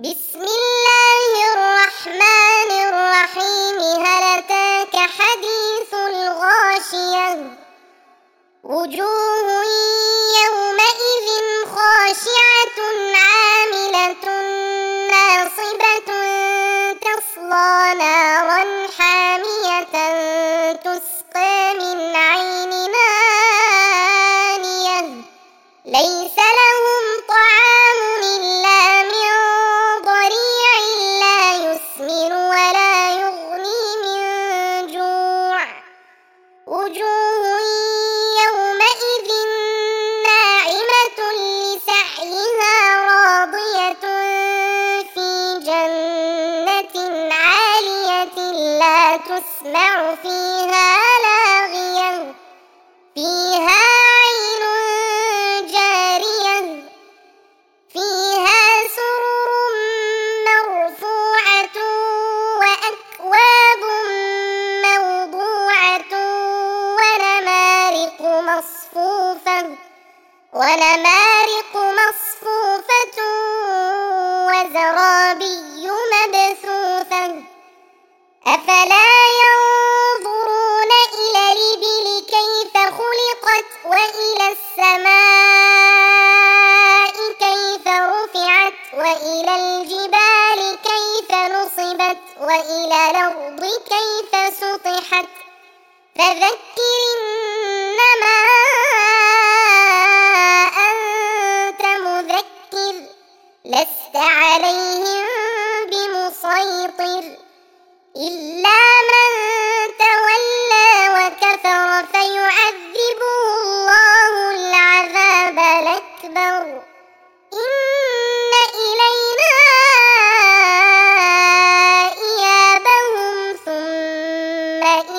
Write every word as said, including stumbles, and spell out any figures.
بسم الله الرحمن الرحيم. هل أتاك حديث الغاشية؟ وجوه يومئذ خاشعة عاملة ناصبة تصلى نارا حامية تسقى من عين آنية ليس لهم طعام إلا من ضريع لا يسمن ولا يغني من جوع. وجوه يومئذ ناعمة لسعيها راضية في جنة عالية لا تسمع فيها لاغية فيها عين جارية فيها سرر مرفوعة وأكواب موضوعة ونمارق مصفوفة ونمارق مصفوفة وزرابي مبثوثة. أفلا ينظرون إلى الإبل كيف خلقت وإلى السماء كيف رفعت وإلى الجبال كيف نصبت وإلى الأرض كيف سطحت. فذكر إنما أنت مذكر لست عليهم بمسيطر إلا من تولى وكفر فيعذبه الله العذاب الأكبر. إن إلينا إيابهم ثم